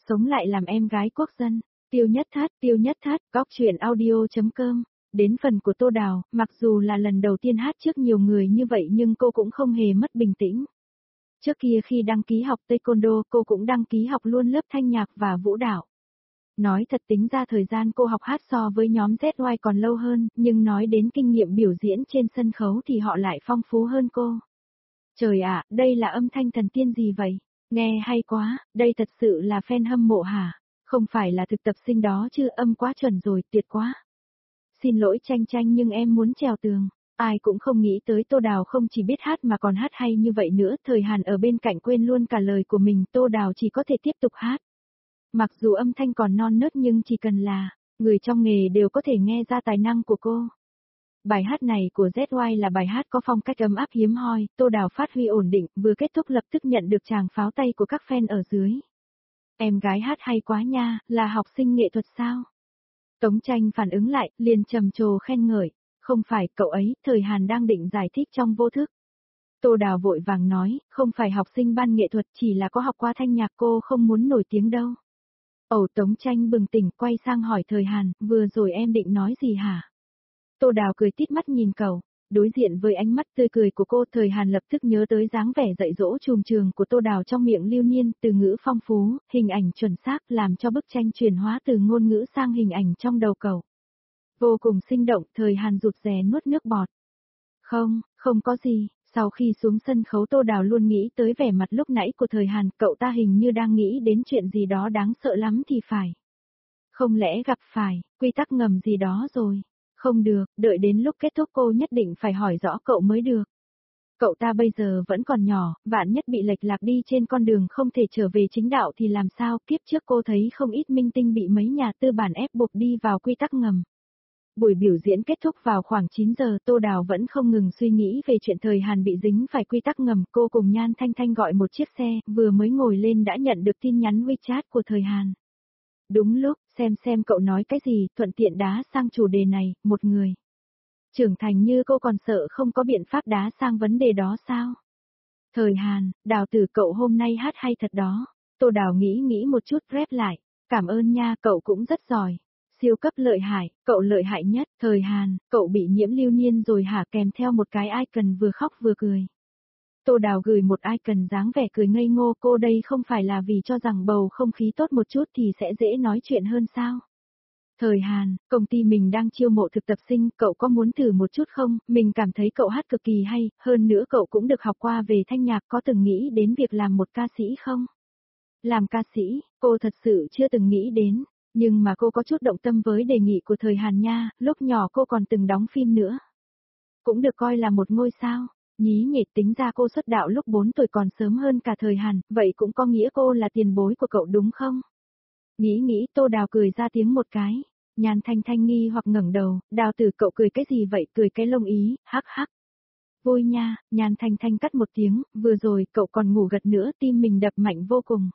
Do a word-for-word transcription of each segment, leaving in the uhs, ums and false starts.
sống lại làm em gái quốc dân. Tiêu Nhất Thát, Tiêu Nhất Thát, góc truyện audio.com. Đến phần của Tô Đào, mặc dù là lần đầu tiên hát trước nhiều người như vậy nhưng cô cũng không hề mất bình tĩnh. Trước kia khi đăng ký học Taekwondo cô cũng đăng ký học luôn lớp thanh nhạc và vũ đạo. Nói thật tính ra thời gian cô học hát so với nhóm Z Y còn lâu hơn, nhưng nói đến kinh nghiệm biểu diễn trên sân khấu thì họ lại phong phú hơn cô. Trời ạ, đây là âm thanh thần tiên gì vậy? Nghe hay quá, đây thật sự là fan hâm mộ hả? Không phải là thực tập sinh đó chứ, âm quá chuẩn rồi, tuyệt quá. Xin lỗi Tranh Tranh nhưng em muốn trèo tường. Ai cũng không nghĩ tới Tô Đào không chỉ biết hát mà còn hát hay như vậy nữa, Thời Hàn ở bên cạnh quên luôn cả lời của mình, Tô Đào chỉ có thể tiếp tục hát. Mặc dù âm thanh còn non nớt nhưng chỉ cần là người trong nghề đều có thể nghe ra tài năng của cô. Bài hát này của Z Y là bài hát có phong cách ấm áp hiếm hoi, Tô Đào phát huy ổn định, vừa kết thúc lập tức nhận được tràng pháo tay của các fan ở dưới. Em gái hát hay quá nha, là học sinh nghệ thuật sao? Tống Tranh phản ứng lại, liền trầm trồ khen ngợi. Không phải, cậu ấy, Thời Hàn đang định giải thích trong vô thức. Tô Đào vội vàng nói, không phải học sinh ban nghệ thuật, chỉ là có học qua thanh nhạc, cô không muốn nổi tiếng đâu. Ồ, Tống Tranh bừng tỉnh, quay sang hỏi Thời Hàn, vừa rồi em định nói gì hả? Tô Đào cười tít mắt nhìn cậu, đối diện với ánh mắt tươi cười của cô, Thời Hàn lập tức nhớ tới dáng vẻ dạy dỗ trùm trường của Tô Đào trong miệng lưu niên, từ ngữ phong phú, hình ảnh chuẩn xác, làm cho bức tranh chuyển hóa từ ngôn ngữ sang hình ảnh trong đầu cậu. Vô cùng sinh động, Thời Hàn rụt rè nuốt nước bọt. Không, không có gì, sau khi xuống sân khấu Tô Đào luôn nghĩ tới vẻ mặt lúc nãy của Thời Hàn, cậu ta hình như đang nghĩ đến chuyện gì đó đáng sợ lắm thì phải. Không lẽ gặp phải, quy tắc ngầm gì đó rồi? Không được, đợi đến lúc kết thúc cô nhất định phải hỏi rõ cậu mới được. Cậu ta bây giờ vẫn còn nhỏ, vạn nhất bị lệch lạc đi trên con đường không thể trở về chính đạo thì làm sao, kiếp trước cô thấy không ít minh tinh bị mấy nhà tư bản ép buộc đi vào quy tắc ngầm. Buổi biểu diễn kết thúc vào khoảng chín giờ, Tô Đào vẫn không ngừng suy nghĩ về chuyện Thời Hàn bị dính phải quy tắc ngầm, cô cùng Nhan Thanh Thanh gọi một chiếc xe, vừa mới ngồi lên đã nhận được tin nhắn WeChat của Thời Hàn. Đúng lúc, xem xem cậu nói cái gì, thuận tiện đá sang chủ đề này, một người. Trưởng thành như cô còn sợ không có biện pháp đá sang vấn đề đó sao? Thời Hàn, Đào tử cậu hôm nay hát hay thật đó. Tô Đào nghĩ nghĩ một chút rep lại, cảm ơn nha, cậu cũng rất giỏi. Siêu cấp lợi hại, cậu lợi hại nhất. Thời Hàn, cậu bị nhiễm lưu niên rồi hả, kèm theo một cái icon vừa khóc vừa cười. Tô Đào gửi một icon dáng vẻ cười ngây ngô, cô đây không phải là vì cho rằng bầu không khí tốt một chút thì sẽ dễ nói chuyện hơn sao? Thời Hàn, công ty mình đang chiêu mộ thực tập sinh, cậu có muốn thử một chút không? Mình cảm thấy cậu hát cực kỳ hay, hơn nữa cậu cũng được học qua về thanh nhạc, có từng nghĩ đến việc làm một ca sĩ không? Làm ca sĩ, cô thật sự chưa từng nghĩ đến. Nhưng mà cô có chút động tâm với đề nghị của Thời Hàn nha, lúc nhỏ cô còn từng đóng phim nữa. Cũng được coi là một ngôi sao, nhí nhỉ, tính ra cô xuất đạo lúc bốn tuổi còn sớm hơn cả Thời Hàn, vậy cũng có nghĩa cô là tiền bối của cậu đúng không? Nghĩ nghĩ Tô Đào cười ra tiếng một cái, Nhan Thanh Thanh nghi hoặc ngẩng đầu, Đào tử cậu cười cái gì vậy, cười cái lông ý, hắc hắc. Vui nha, Nhan Thanh Thanh cắt một tiếng, vừa rồi cậu còn ngủ gật nữa, tim mình đập mạnh vô cùng.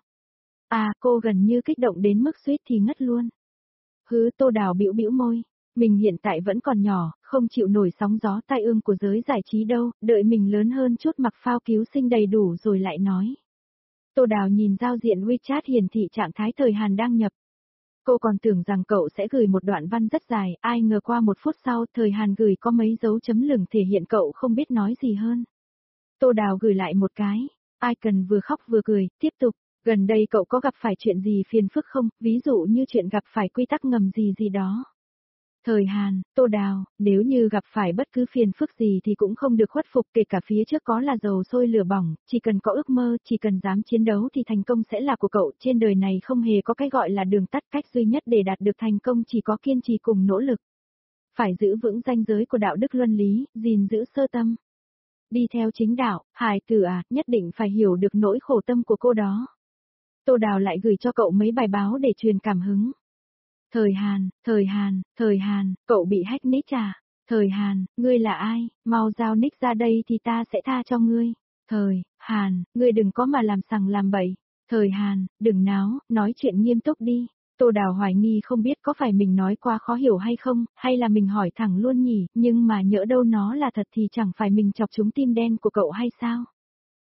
À, cô gần như kích động đến mức suýt thì ngất luôn. Hứ, Tô Đào bĩu bĩu môi, mình hiện tại vẫn còn nhỏ, không chịu nổi sóng gió tai ương của giới giải trí đâu, đợi mình lớn hơn chút mặc phao cứu sinh đầy đủ rồi lại nói. Tô Đào nhìn giao diện WeChat hiển thị trạng thái Thời Hàn đang nhập. Cô còn tưởng rằng cậu sẽ gửi một đoạn văn rất dài, ai ngờ qua một phút sau Thời Hàn gửi có mấy dấu chấm lửng thể hiện cậu không biết nói gì hơn. Tô Đào gửi lại một cái, icon vừa khóc vừa cười, tiếp tục. Gần đây cậu có gặp phải chuyện gì phiền phức không, ví dụ như chuyện gặp phải quy tắc ngầm gì gì đó. Thời Hàn, Tô Đào, nếu như gặp phải bất cứ phiền phức gì thì cũng không được khuất phục, kể cả phía trước có là dầu sôi lửa bỏng, chỉ cần có ước mơ, chỉ cần dám chiến đấu thì thành công sẽ là của cậu, trên đời này không hề có cái gọi là đường tắt, cách duy nhất để đạt được thành công chỉ có kiên trì cùng nỗ lực. Phải giữ vững ranh giới của đạo đức luân lý, gìn giữ sơ tâm. Đi theo chính đạo, hài tử à, nhất định phải hiểu được nỗi khổ tâm của cô đó. Tô Đào lại gửi cho cậu mấy bài báo để truyền cảm hứng. Thời Hàn, Thời Hàn, Thời Hàn, cậu bị hack nick à? Thời Hàn, ngươi là ai? Mau giao nick ra đây thì ta sẽ tha cho ngươi. Thời Hàn, ngươi đừng có mà làm sằng làm bậy. Thời Hàn, đừng náo, nói chuyện nghiêm túc đi. Tô Đào hoài nghi không biết có phải mình nói quá khó hiểu hay không, hay là mình hỏi thẳng luôn nhỉ, nhưng mà nhỡ đâu nó là thật thì chẳng phải mình chọc trúng tim đen của cậu hay sao?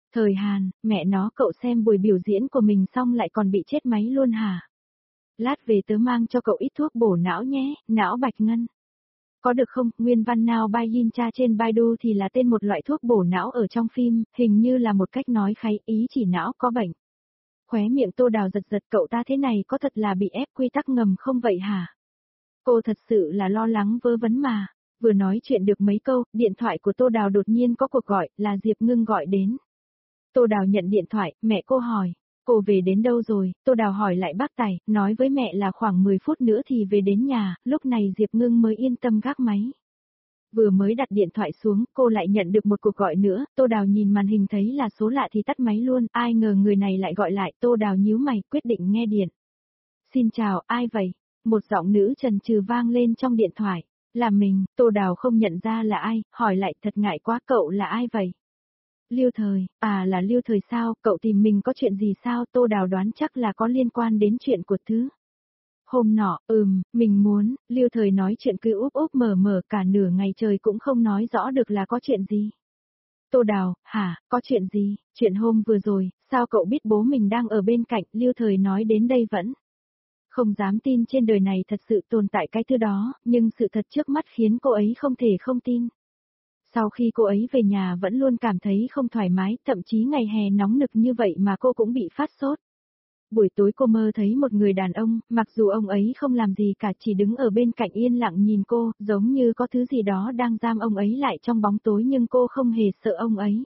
Thời Hàn, mẹ nó cậu xem buổi biểu diễn của mình xong lại còn bị chết máy luôn hả? Lát về tớ mang cho cậu ít thuốc bổ não nhé, não bạch ngân. Có được không, nguyên văn nào Bai Yin Cha trên Baidu thì là tên một loại thuốc bổ não ở trong phim, hình như là một cách nói kháy ý chỉ não có bệnh. Khóe miệng Tô Đào giật giật, cậu ta thế này có thật là bị ép quy tắc ngầm không vậy hả? Cô thật sự là lo lắng vớ vẩn mà. Vừa nói chuyện được mấy câu, điện thoại của Tô Đào đột nhiên có cuộc gọi, là Diệp Ngưng gọi đến. Tô Đào nhận điện thoại, mẹ cô hỏi, cô về đến đâu rồi? Tô Đào hỏi lại bác Tài, nói với mẹ là khoảng mười phút nữa thì về đến nhà, lúc này Diệp Ngưng mới yên tâm gác máy. Vừa mới đặt điện thoại xuống, cô lại nhận được một cuộc gọi nữa, Tô Đào nhìn màn hình thấy là số lạ thì tắt máy luôn, ai ngờ người này lại gọi lại, Tô Đào nhíu mày, quyết định nghe điện. Xin chào, ai vậy? Một giọng nữ trần trừ vang lên trong điện thoại. Là mình, Tô Đào không nhận ra là ai, hỏi lại thật ngại quá, cậu là ai vậy? Liêu Thời, à là Liêu Thời sao, cậu tìm mình có chuyện gì sao? Tô Đào đoán chắc là có liên quan đến chuyện của Thứ. Hôm nọ, ừm, mình muốn, Liêu Thời nói chuyện cứ úp úp mở mở cả nửa ngày trời cũng không nói rõ được là có chuyện gì. Tô Đào, hả, có chuyện gì? Chuyện hôm vừa rồi, sao cậu biết bố mình đang ở bên cạnh? Liêu Thời nói đến đây vẫn không dám tin trên đời này thật sự tồn tại cái thứ đó, nhưng sự thật trước mắt khiến cô ấy không thể không tin. Sau khi cô ấy về nhà vẫn luôn cảm thấy không thoải mái, thậm chí ngày hè nóng nực như vậy mà cô cũng bị phát sốt. Buổi tối cô mơ thấy một người đàn ông, mặc dù ông ấy không làm gì cả, chỉ đứng ở bên cạnh yên lặng nhìn cô, giống như có thứ gì đó đang giam ông ấy lại trong bóng tối nhưng cô không hề sợ ông ấy.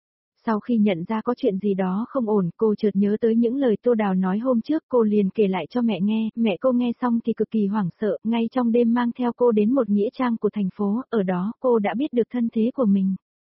Sau khi nhận ra có chuyện gì đó không ổn, cô chợt nhớ tới những lời Tô Đào nói hôm trước, cô liền kể lại cho mẹ nghe, mẹ cô nghe xong thì cực kỳ hoảng sợ, ngay trong đêm mang theo cô đến một nghĩa trang của thành phố, ở đó cô đã biết được thân thế của mình.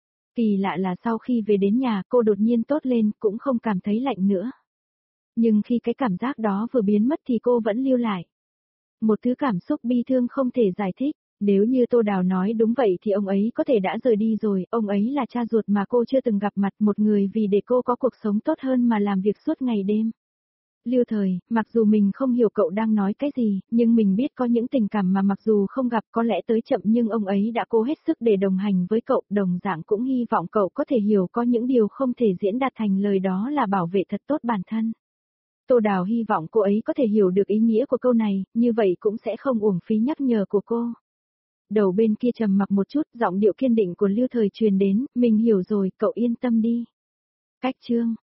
Kỳ lạ là sau khi về đến nhà, cô đột nhiên tốt lên, cũng không cảm thấy lạnh nữa. Nhưng khi cái cảm giác đó vừa biến mất thì cô vẫn lưu lại. Một thứ cảm xúc bi thương không thể giải thích. Nếu như Tô Đào nói đúng vậy thì ông ấy có thể đã rời đi rồi, ông ấy là cha ruột mà cô chưa từng gặp mặt, một người vì để cô có cuộc sống tốt hơn mà làm việc suốt ngày đêm. Liêu Thời, mặc dù mình không hiểu cậu đang nói cái gì, nhưng mình biết có những tình cảm mà mặc dù không gặp có lẽ tới chậm nhưng ông ấy đã cố hết sức để đồng hành với cậu, đồng dạng cũng hy vọng cậu có thể hiểu có những điều không thể diễn đạt thành lời, đó là bảo vệ thật tốt bản thân. Tô Đào hy vọng cô ấy có thể hiểu được ý nghĩa của câu này, như vậy cũng sẽ không uổng phí nhắc nhở của cô. Đầu bên kia trầm mặc một chút, giọng điệu kiên định của Liêu Thời truyền đến, mình hiểu rồi, cậu yên tâm đi. Cách chương